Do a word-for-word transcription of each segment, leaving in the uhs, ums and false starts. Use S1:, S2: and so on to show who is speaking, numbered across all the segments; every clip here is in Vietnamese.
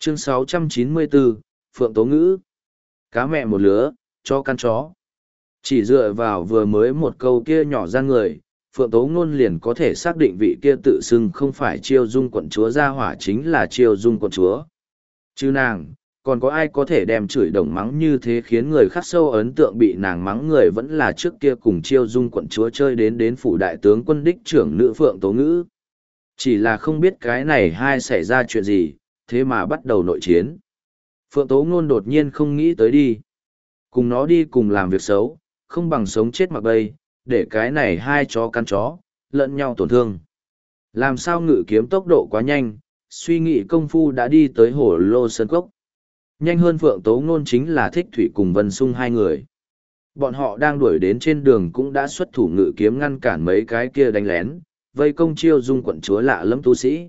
S1: Chương sáu trăm chín mươi bốn, Phượng Tố Ngữ. Cá mẹ một lứa, cho căn chó. Chỉ dựa vào vừa mới một câu kia nhỏ ra người, Phượng Tố Ngôn liền có thể xác định vị kia tự xưng không phải Chiêu Dung quận chúa gia hỏa chính là Chiêu Dung quận chúa. Chứ nàng, còn có ai có thể đem chửi đồng mắng như thế khiến người khắc sâu ấn tượng bị nàng mắng người vẫn là trước kia cùng Chiêu Dung quận chúa chơi đến đến phủ đại tướng quân đích trưởng nữ Phượng Tố Ngữ. Chỉ là không biết cái này hai xảy ra chuyện gì, thế mà bắt đầu nội chiến. Phượng Tố Ngôn đột nhiên không nghĩ tới đi. Cùng nó đi cùng làm việc xấu, không bằng sống chết mặc bay, để cái này hai chó căn chó, lẫn nhau tổn thương. Làm sao ngự kiếm tốc độ quá nhanh, suy nghĩ công phu đã đi tới hồ lô sơn cốc. Nhanh hơn Phượng Tố Ngôn chính là Thích Thủy cùng Vân Sung hai người. Bọn họ đang đuổi đến trên đường cũng đã xuất thủ ngự kiếm ngăn cản mấy cái kia đánh lén, vây công Chiêu Dung quận chúa Lạ Lâm tu sĩ.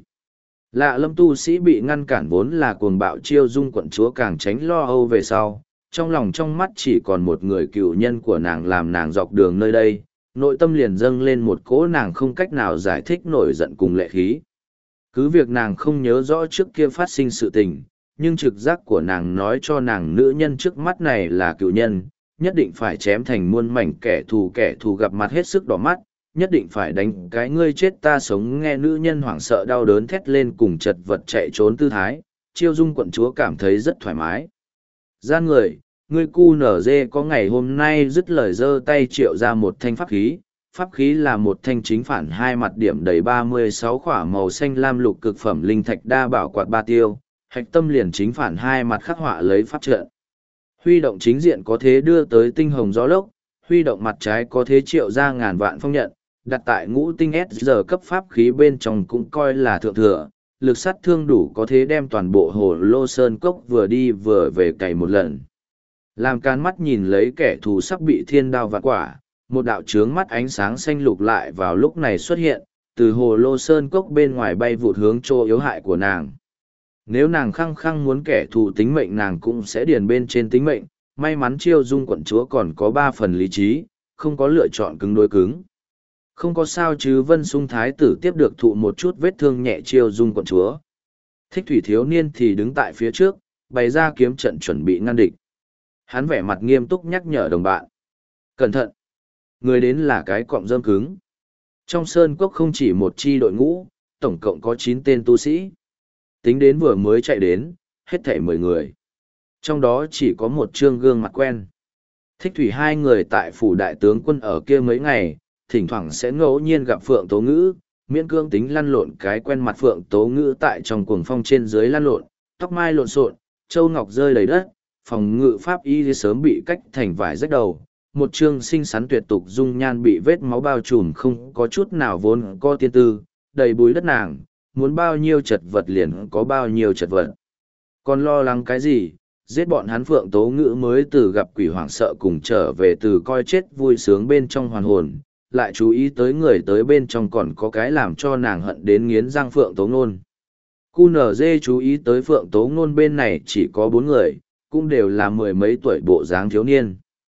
S1: Lạ Lâm tu sĩ bị ngăn cản vốn là cuồng bạo Chiêu Dung quận chúa càng tránh lo âu về sau, trong lòng trong mắt chỉ còn một người cựu nhân của nàng làm nàng dọc đường nơi đây, nội tâm liền dâng lên một cỗ nàng không cách nào giải thích nổi giận cùng lệ khí. Cứ việc nàng không nhớ rõ trước kia phát sinh sự tình, nhưng trực giác của nàng nói cho nàng nữ nhân trước mắt này là cựu nhân, nhất định phải chém thành muôn mảnh kẻ thù kẻ thù gặp mặt hết sức đỏ mắt, nhất định phải đánh cái ngươi chết ta sống nghe nữ nhân hoảng sợ đau đớn thét lên cùng chật vật chạy trốn tư thái, Chiêu Dung quận chúa cảm thấy rất thoải mái. Gian người, ngươi cu nở dê có ngày hôm nay dứt lời giơ tay triệu ra một thanh pháp khí, pháp khí là một thanh chính phản hai mặt điểm đầy ba mươi sáu khỏa màu xanh lam lục cực phẩm linh thạch đa bảo quạt ba tiêu, hạch tâm liền chính phản hai mặt khắc họa lấy pháp trận. Huy động chính diện có thế đưa tới tinh hồng gió lốc, huy động mặt trái có thế triệu ra ngàn vạn phong nhận, đặt tại ngũ tinh S giờ cấp pháp khí bên trong cũng coi là thượng thừa, lực sát thương đủ có thế đem toàn bộ hồ lô sơn cốc vừa đi vừa về cày một lần. Làm can mắt nhìn lấy kẻ thù sắp bị thiên đao vạn quả, một đạo trướng mắt ánh sáng xanh lục lại vào lúc này xuất hiện, từ hồ lô sơn cốc bên ngoài bay vụt hướng chỗ yếu hại của nàng. Nếu nàng khăng khăng muốn kẻ thù tính mệnh nàng cũng sẽ điền bên trên tính mệnh, may mắn Chiêu Dung quận chúa còn có ba phần lý trí, không có lựa chọn cứng đối cứng. Không có sao chứ Vân Sung thái tử tiếp được thụ một chút vết thương nhẹ Chiêu Dung quận chúa. Thích Thủy thiếu niên thì đứng tại phía trước, bày ra kiếm trận chuẩn bị ngăn địch. Hắn vẻ mặt nghiêm túc nhắc nhở đồng bạn. Cẩn thận! Người đến là cái cọng rơm cứng. Trong sơn cốc không chỉ một chi đội ngũ, tổng cộng có chín tên tu sĩ. Tính đến vừa mới chạy đến, hết thảy mười người. Trong đó chỉ có một trương gương mặt quen. Thích Thủy hai người tại phủ đại tướng quân ở kia mấy ngày, thỉnh thoảng sẽ ngẫu nhiên gặp Phượng Tố Ngữ, miễn cương tính lăn lộn cái quen mặt Phượng Tố Ngữ tại trong cuồng phong trên dưới lăn lộn, tóc mai lộn xộn, châu ngọc rơi đầy đất, phòng ngự pháp y sớm bị cách thành vải rách đầu, một trương xinh xắn tuyệt tục dung nhan bị vết máu bao trùm không có chút nào vốn có tiên tư, đầy bụi đất nàng, muốn bao nhiêu chật vật liền có bao nhiêu chật vật. Còn lo lắng cái gì, giết bọn hắn Phượng Tố Ngữ mới từ gặp quỷ hoảng sợ cùng trở về từ coi chết vui sướng bên trong hoàn hồn, lại chú ý tới người tới bên trong còn có cái làm cho nàng hận đến nghiến răng Phượng Tố Ngôn. Cu nở dê chú ý tới Phượng Tố Ngôn bên này chỉ có bốn người, cũng đều là mười mấy tuổi bộ dáng thiếu niên.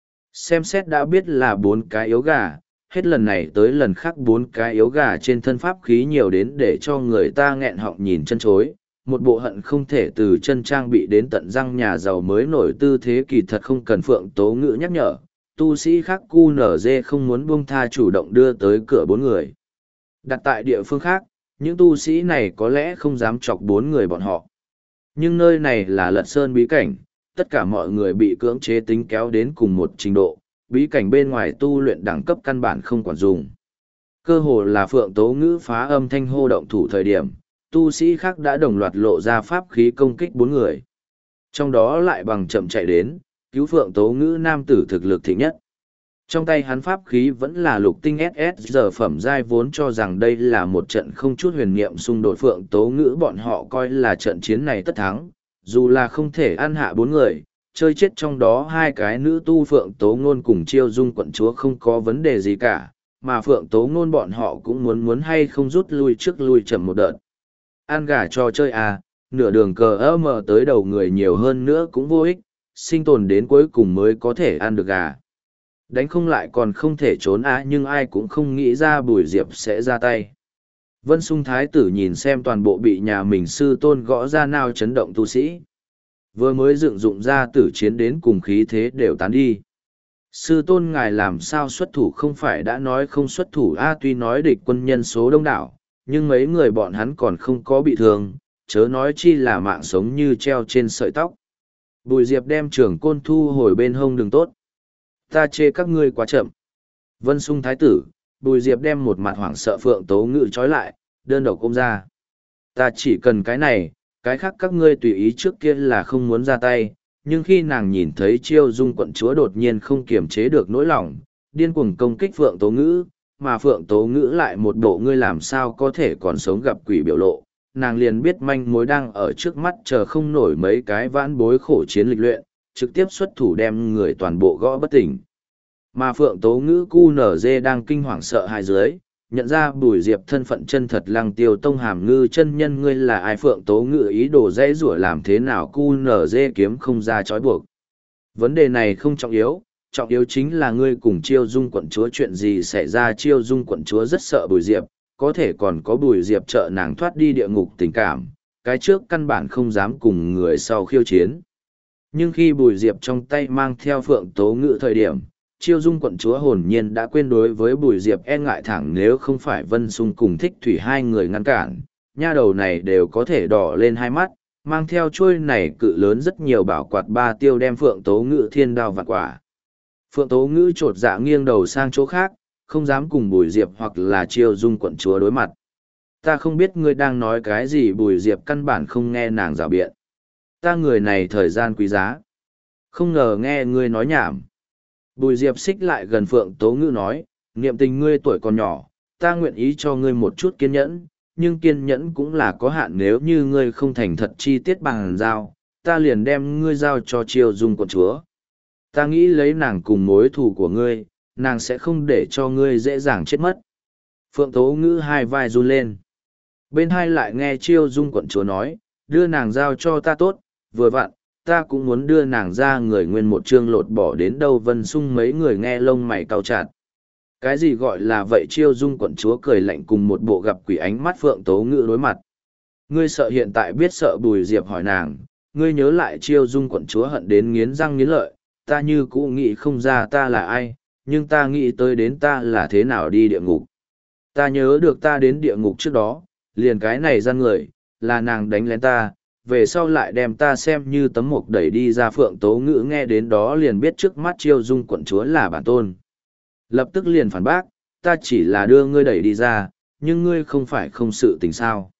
S1: Xem xét đã biết là bốn cái yếu gà, hết lần này tới lần khác bốn cái yếu gà trên thân pháp khí nhiều đến để cho người ta nghẹn họng nhìn chân chối. Một bộ hận không thể từ chân trang bị đến tận răng nhà giàu mới nổi tư thế kỳ thật không cần Phượng Tố Ngữ nhắc nhở. Tu sĩ khác cu nở dê không muốn buông tha chủ động đưa tới cửa bốn người. Đặt tại địa phương khác, những tu sĩ này có lẽ không dám chọc bốn người bọn họ. Nhưng nơi này là Lật Sơn bí cảnh, tất cả mọi người bị cưỡng chế tính kéo đến cùng một trình độ, bí cảnh bên ngoài tu luyện đẳng cấp căn bản không quản dùng. Cơ hồ là Phượng Tố Ngữ phá âm thanh hô động thủ thời điểm, tu sĩ khác đã đồng loạt lộ ra pháp khí công kích bốn người. Trong đó lại bằng chậm chạy đến, cứu Phượng Tố Ngữ nam tử thực lực thịnh nhất. Trong tay hắn pháp khí vẫn là lục tinh ét ét giờ phẩm giai vốn cho rằng đây là một trận không chút huyền niệm xung đột Phượng Tố Ngữ bọn họ coi là trận chiến này tất thắng, dù là không thể ăn hạ bốn người, chơi chết trong đó hai cái nữ tu Phượng Tố Ngôn cùng Chiêu Dung quận chúa không có vấn đề gì cả, mà Phượng Tố Ngôn bọn họ cũng muốn muốn hay không rút lui trước lui chậm một đợt. Ăn gà cho chơi à, nửa đường cờ ơ mờ tới đầu người nhiều hơn nữa cũng vô ích, sinh tồn đến cuối cùng mới có thể ăn được gà. Đánh không lại còn không thể trốn á nhưng ai cũng không nghĩ ra Bùi Diệp sẽ ra tay. Vân Sung Thái tử nhìn xem toàn bộ bị nhà mình sư tôn gõ ra nào chấn động tu sĩ. Vừa mới dựng dụng ra tử chiến đến cùng khí thế đều tán đi. Sư tôn ngài làm sao xuất thủ không phải đã nói không xuất thủ a tuy nói địch quân nhân số đông đảo, nhưng mấy người bọn hắn còn không có bị thương, chớ nói chi là mạng sống như treo trên sợi tóc. Bùi Diệp đem trường côn thu hồi bên hông đường tốt. Ta chê các ngươi quá chậm. Vân Sung Thái tử, Bùi Diệp đem một mặt hoảng sợ Phượng Tố Ngự trói lại, đơn độc ôm ra. Ta chỉ cần cái này, cái khác các ngươi tùy ý trước kia là không muốn ra tay, nhưng khi nàng nhìn thấy Chiêu Dung quận chúa đột nhiên không kiềm chế được nỗi lòng, điên cuồng công kích Phượng Tố Ngữ, mà Phượng Tố Ngữ lại một bộ ngươi làm sao có thể còn sống gặp quỷ biểu lộ, nàng liền biết manh mối đang ở trước mắt chờ không nổi mấy cái vãn bối khổ chiến lịch luyện, trực tiếp xuất thủ đem người toàn bộ gõ bất tỉnh. Mà Phượng Tố Ngữ cu nở dê đang kinh hoàng sợ hãi dưới, nhận ra Bùi Diệp thân phận chân thật Lăng Tiêu Tông Hàm Ngư chân nhân ngươi là ai. Phượng Tố Ngữ ý đồ dễ rủa làm thế nào cu nở dê kiếm không ra trói buộc. Vấn đề này không trọng yếu, trọng yếu chính là ngươi cùng Chiêu Dung quận chúa chuyện gì xảy ra. Chiêu Dung quận chúa rất sợ Bùi Diệp, có thể còn có Bùi Diệp trợ nàng thoát đi địa ngục tình cảm, cái trước căn bản không dám cùng người sau khiêu chiến. Nhưng khi Bùi Diệp trong tay mang theo Phượng Tố Ngữ thời điểm, Chiêu Dung quận chúa hồn nhiên đã quên đối với Bùi Diệp e ngại thẳng nếu không phải Vân Sung cùng Thích Thủy hai người ngăn cản, nha đầu này đều có thể đỏ lên hai mắt, mang theo chuôi này cự lớn rất nhiều bảo quạt ba tiêu đem Phượng Tố Ngữ thiên đao vặt quả. Phượng Tố Ngữ trột dạ nghiêng đầu sang chỗ khác, không dám cùng Bùi Diệp hoặc là Chiêu Dung quận chúa đối mặt. Ta không biết ngươi đang nói cái gì. Bùi Diệp căn bản không nghe nàng rào biện. Ta người này thời gian quý giá. Không ngờ nghe ngươi nói nhảm. Bùi Diệp xích lại gần Phượng Tố Ngữ nói, niệm tình ngươi tuổi còn nhỏ, ta nguyện ý cho ngươi một chút kiên nhẫn, nhưng kiên nhẫn cũng là có hạn nếu như ngươi không thành thật chi tiết bằng giao, ta liền đem ngươi giao cho Chiêu Dung quận chúa. Ta nghĩ lấy nàng cùng mối thù của ngươi, nàng sẽ không để cho ngươi dễ dàng chết mất. Phượng Tố Ngữ hai vai run lên. Bên hai lại nghe Chiêu Dung quận chúa nói, đưa nàng giao cho ta tốt, vừa vặn, ta cũng muốn đưa nàng ra người nguyên một chương lột bỏ đến đâu. Vân Sung mấy người nghe lông mày cau chặt. Cái gì gọi là vậy. Chiêu Dung quận chúa cười lạnh cùng một bộ gặp quỷ ánh mắt Phượng Tố Ngữ đối mặt. Ngươi sợ hiện tại biết sợ. Bùi Diệp hỏi nàng, ngươi nhớ lại Chiêu Dung quận chúa hận đến nghiến răng nghiến lợi, ta như cũ nghĩ không ra ta là ai, nhưng ta nghĩ tới đến ta là thế nào đi địa ngục. Ta nhớ được ta đến địa ngục trước đó, liền cái này gian người, là nàng đánh lén ta, về sau lại đem ta xem như tấm mộc đẩy đi ra. Phượng Tố Ngữ nghe đến đó liền biết trước mắt Chiêu Dung quận chúa là bản tôn. Lập tức liền phản bác, ta chỉ là đưa ngươi đẩy đi ra, nhưng ngươi không phải không sự tình sao.